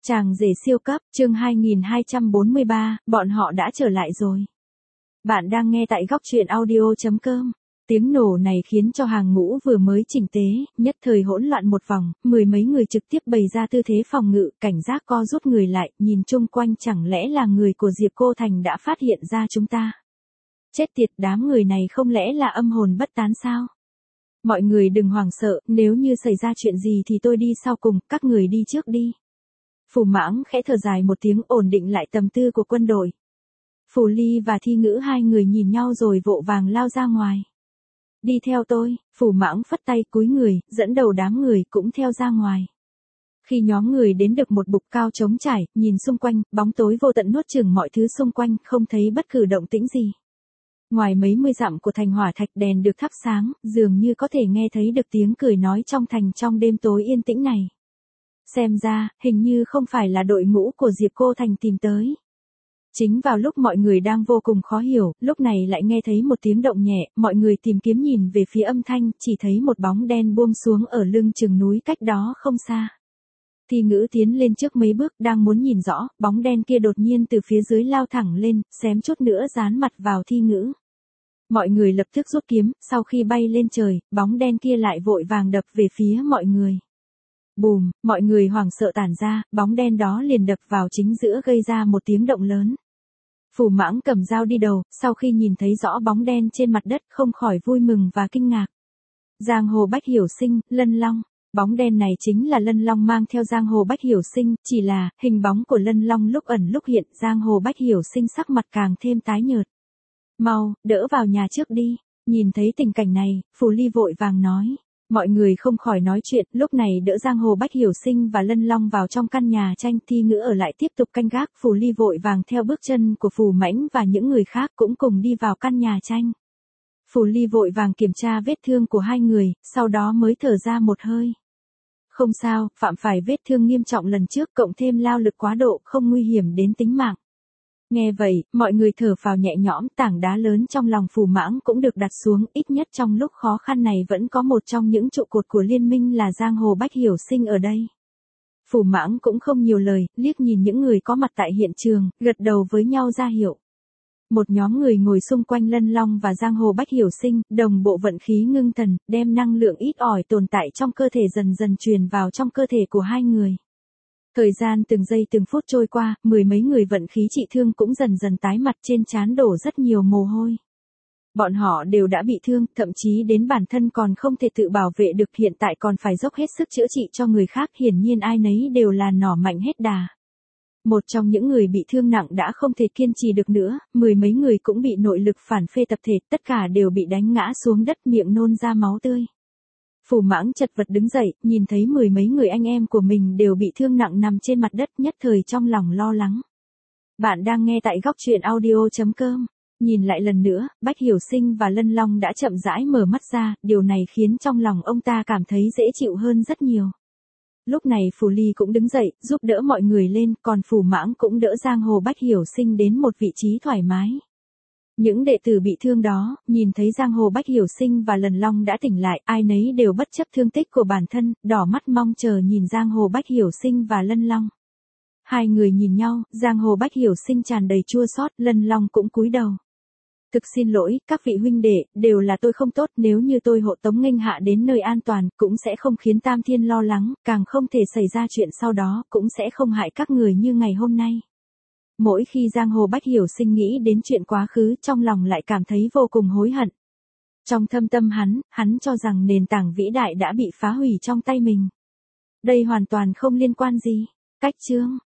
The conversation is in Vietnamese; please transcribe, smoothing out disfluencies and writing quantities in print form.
Chàng rể siêu cấp, chương 2243, bọn họ đã trở lại rồi. Bạn đang nghe tại góc truyện audio.com. Tiếng nổ này khiến cho hàng ngũ vừa mới chỉnh tế, nhất thời hỗn loạn một vòng, mười mấy người trực tiếp bày ra tư thế phòng ngự, cảnh giác co rút người lại, nhìn chung quanh chẳng lẽ là người của Diệp Cô Thành đã phát hiện ra chúng ta. Chết tiệt, đám người này không lẽ là âm hồn bất tán sao? Mọi người đừng hoảng sợ, nếu như xảy ra chuyện gì thì tôi đi sau cùng, các người đi trước đi. Phù Mãng khẽ thở dài một tiếng, ổn định lại tâm tư của quân đội. Phù Ly và Thi Ngữ hai người nhìn nhau rồi vội vàng lao ra ngoài. Đi theo tôi, Phù Mãng phất tay cúi người, dẫn đầu đám người cũng theo ra ngoài. Khi nhóm người đến được một bục cao trống trải, nhìn xung quanh, bóng tối vô tận nuốt chửng mọi thứ xung quanh, không thấy bất cứ động tĩnh gì. Ngoài mấy mươi dặm của thành hỏa thạch đèn được thắp sáng, dường như có thể nghe thấy được tiếng cười nói trong thành trong đêm tối yên tĩnh này. Xem ra, hình như không phải là đội ngũ của Diệp Cô Thành tìm tới. Chính vào lúc mọi người đang vô cùng khó hiểu, lúc này lại nghe thấy một tiếng động nhẹ, mọi người tìm kiếm nhìn về phía âm thanh, chỉ thấy một bóng đen buông xuống ở lưng chừng núi cách đó không xa. Thi Ngữ tiến lên trước mấy bước, đang muốn nhìn rõ, bóng đen kia đột nhiên từ phía dưới lao thẳng lên, xém chút nữa dán mặt vào Thi Ngữ. Mọi người lập tức rút kiếm, sau khi bay lên trời, bóng đen kia lại vội vàng đập về phía mọi người. Bùm, mọi người hoảng sợ tản ra, bóng đen đó liền đập vào chính giữa gây ra một tiếng động lớn. Phù Mãng cầm dao đi đầu, sau khi nhìn thấy rõ bóng đen trên mặt đất không khỏi vui mừng và kinh ngạc. Giang Hồ Bách Hiểu Sinh, Lân Long. Bóng đen này chính là Lân Long mang theo Giang Hồ Bách Hiểu Sinh, chỉ là, hình bóng của Lân Long lúc ẩn lúc hiện, Giang Hồ Bách Hiểu Sinh sắc mặt càng thêm tái nhợt. Mau, đỡ vào nhà trước đi. Nhìn thấy tình cảnh này, Phù Ly vội vàng nói. Mọi người không khỏi nói chuyện, lúc này đỡ Giang Hồ Bách Hiểu Sinh và Lân Long vào trong căn nhà tranh. Thi Ngữ ở lại tiếp tục canh gác, Phù Ly vội vàng theo bước chân của Phù Mãnh và những người khác cũng cùng đi vào căn nhà tranh. Phù Ly vội vàng kiểm tra vết thương của hai người, sau đó mới thở ra một hơi. Không sao, phạm phải vết thương nghiêm trọng lần trước cộng thêm lao lực quá độ không nguy hiểm đến tính mạng. Nghe vậy, mọi người thở phào nhẹ nhõm, tảng đá lớn trong lòng Phù Mãng cũng được đặt xuống, ít nhất trong lúc khó khăn này vẫn có một trong những trụ cột của liên minh là Giang Hồ Bách Hiểu Sinh ở đây. Phù Mãng cũng không nhiều lời, liếc nhìn những người có mặt tại hiện trường, gật đầu với nhau ra hiệu. Một nhóm người ngồi xung quanh Lân Long và Giang Hồ Bách Hiểu Sinh, đồng bộ vận khí ngưng thần, đem năng lượng ít ỏi tồn tại trong cơ thể dần dần truyền vào trong cơ thể của hai người. Thời gian từng giây từng phút trôi qua, mười mấy người vận khí trị thương cũng dần dần tái mặt, trên trán đổ rất nhiều mồ hôi. Bọn họ đều đã bị thương, thậm chí đến bản thân còn không thể tự bảo vệ được, hiện tại còn phải dốc hết sức chữa trị cho người khác, hiển nhiên ai nấy đều là nỏ mạnh hết đà. Một trong những người bị thương nặng đã không thể kiên trì được nữa, mười mấy người cũng bị nội lực phản phệ tập thể, tất cả đều bị đánh ngã xuống đất, miệng nôn ra máu tươi. Phù Mãng chật vật đứng dậy, nhìn thấy mười mấy người anh em của mình đều bị thương nặng nằm trên mặt đất, nhất thời trong lòng lo lắng. Bạn đang nghe tại góc truyện audio.com. Nhìn lại lần nữa, Bách Hiểu Sinh và Lân Long đã chậm rãi mở mắt ra, điều này khiến trong lòng ông ta cảm thấy dễ chịu hơn rất nhiều. Lúc này Phù Ly cũng đứng dậy, giúp đỡ mọi người lên, còn Phù Mãng cũng đỡ Giang Hồ Bách Hiểu Sinh đến một vị trí thoải mái. Những đệ tử bị thương đó, nhìn thấy Giang Hồ Bách Hiểu Sinh và Lân Long đã tỉnh lại, ai nấy đều bất chấp thương tích của bản thân, đỏ mắt mong chờ nhìn Giang Hồ Bách Hiểu Sinh và Lân Long. Hai người nhìn nhau, Giang Hồ Bách Hiểu Sinh tràn đầy chua xót, Lân Long cũng cúi đầu. Thực xin lỗi, các vị huynh đệ, đều là tôi không tốt, nếu như tôi hộ tống nghênh hạ đến nơi an toàn, cũng sẽ không khiến Tam Thiên lo lắng, càng không thể xảy ra chuyện sau đó, cũng sẽ không hại các người như ngày hôm nay. Mỗi khi Giang Hồ Bách Hiểu Sinh nghĩ đến chuyện quá khứ, trong lòng lại cảm thấy vô cùng hối hận. Trong thâm tâm hắn cho rằng nền tảng vĩ đại đã bị phá hủy trong tay mình. Đây hoàn toàn không liên quan gì. Cách chương